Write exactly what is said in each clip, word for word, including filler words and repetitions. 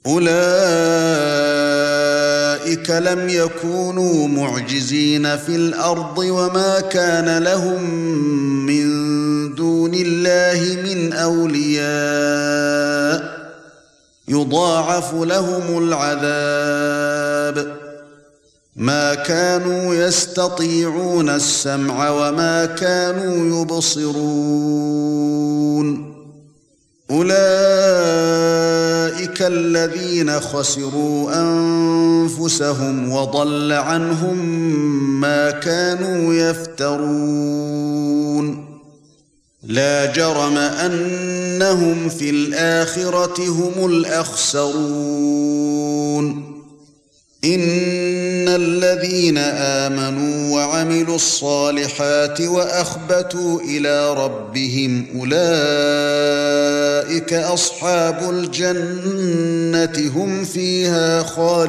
أولئك لم يكونوا معجزين في الأرض وما كان لهم من دون الله من أولياء يضاعف لهم العذاب ما كانوا يستطيعون السمع وما كانوا يبصرون أولئك الذين خسروا أنفسهم وضل عنهم ما كانوا يفترون لا جرم أنهم في الآخرة هم الأخسرون إن الذين آمنوا وعملوا الصالحات وأخبتوا إلى ربهم أولئك أصحاب الجنة هم فيها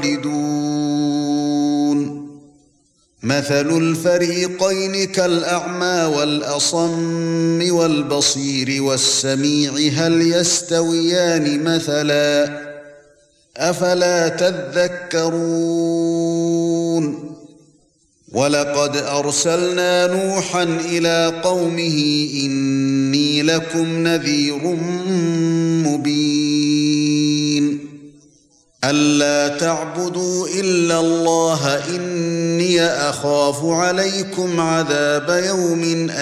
خالدون مثل الفريقين كالأعمى والأصم والبصير والسميع هل يستويان مثلاً أفلا تذكرون ولقد أرسلنا نوحا إلى قومه إني لكم نذير مبين ألا تعبدوا إلا الله إني أخاف عليكم عذاب يوم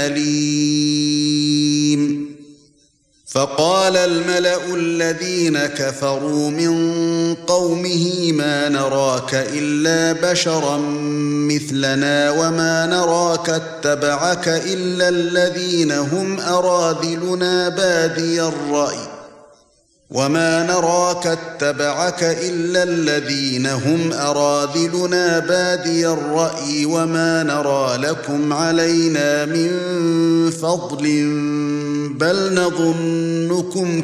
أليم فقال الملأ الذين كفروا من قومه ما نراك إلا بشرا مثلنا وما نراك اتبعك إلا الذين هم أراذلنا بادي الرأي وما نراك اتبعك إلا الذين هم أراذلنا بادي الرأي وما نرى لكم علينا من فضل بل نظنكم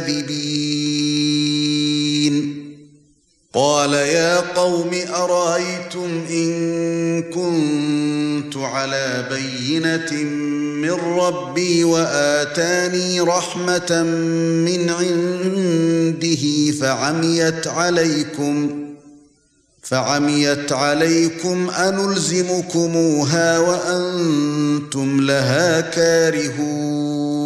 كاذبين قال يا قوم أرأيتم إن كنت على بينة من ربي وآتاني رحمة من عنده فعميت عليكم فعميت عليكم أنلزمكموها وأنتم لها كارهون